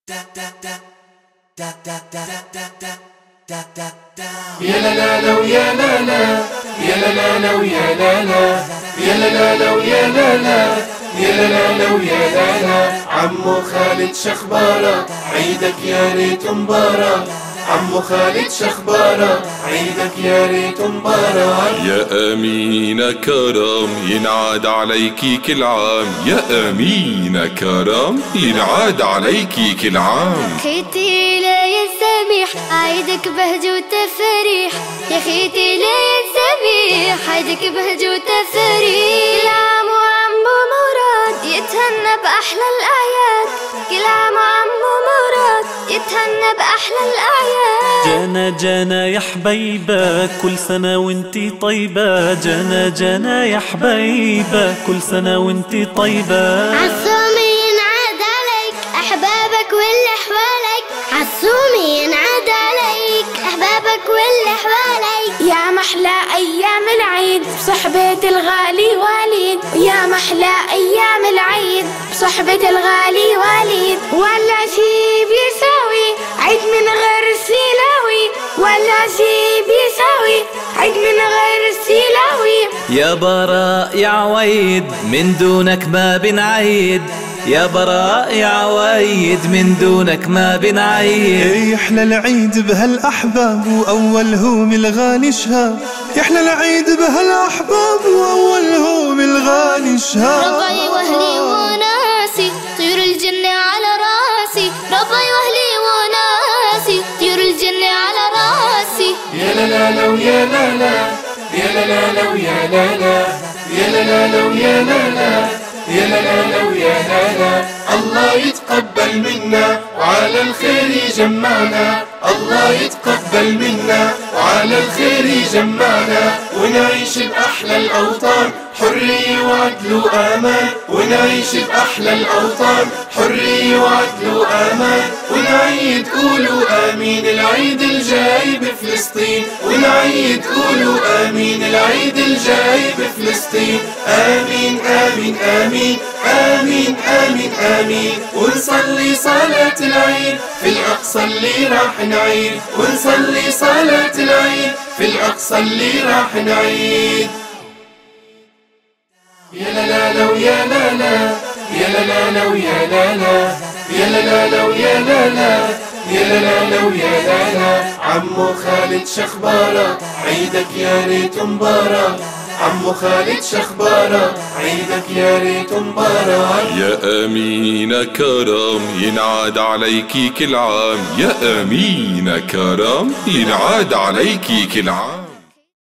يا لا لا لا ويا لا لا، يا لا لا لا ويا لا لا، يا لا لا لا ويا لا لا، يا لا لا لا ويا لا لا. عمو خالد شخبارك عيدك يا ريت مبارك، عمو خالد شخبارك عيدك يا ريت مبارك. يا أمينة كرم ينعاد عليكي كل عام، يا أمينة كرم ينعاد عليكي كل عام. خيتي لا يا سميح عيدك بهجة وتفريح، يا خيتي لا يا سميح عيدك بهجة وتفريح. كل عام وعمو مراد يتهنى بأحلى الأعياد، كل عام وعمو مراد يتهنى بأحلى الأعياد. جانا جانا يا حبيبة كل سنة وانتي طيبة، جانا جانا يا حبيبة كل سنة وانتي طيبة. عالصومي ينعاد عليك أحبابك واللي حواليك، عالصومي ينعاد عليك أحبابك واللي حواليك. يا محلى أيام العيد بصحبة الغالي وليد، يا محلى أيام العيد بصحبة الغالي وليد. ولا شي بيساوي عيد من غير السيلاوي، ولا شي بيساوي عيد من غير السيلاوي. يا براء يا عويد من دونك ما بنعيد، يا براء يا عويد من دونك ما بنعيد. يحلى العيد بهالأحباب وأولهم الغالي شهاب، يحلى العيد بهالأحباب وأولهم الغالي شهاب. ربعي واهلي وناسي طير الجنة على راسي، ربعي واهلي وناسي طير الجنة على راسي. يا لا لا لا ويا لا لا، يا لا لا لا ويا لا لا، يا لا لا لا ويا لا لا، يا لا لا لا ويا لا لا. الله يتقبل منا وعلى الخير يجمعنا، الله يتقبل منا وعلى الخير يجمعنا. ونعيش بأحلى الأوطان حرية وعدل وأمان، ونعيش بأحلى الأوطان حرية وعدل وأمان. ونعيد قولوا آمين العيد الجاي بفلسطين، ونعيد قولوا آمين العيد الجاي بفلسطين. آمين آمين آمين آمين آمين آمين. ونصلي صلاة العيد في الأقصى اللي راح نعيد، ونصلي صلاة العيد في الأقصى اللي راح نعيد. يا لا لا لا ويا لا لا، يا لا لا لا ويا لا لا، يا لا لا لا ويا لا لا، يا لا لا لا ويا لا لا. عمو خالد شخبارك عيدك يا ريت مبارك، عمو خالد شخبارك عيدك يا ريت مبارك. يا أمينة كرم ينعاد عليكي كل عام، يا أمينة كرم ينعاد عليكي كل عام.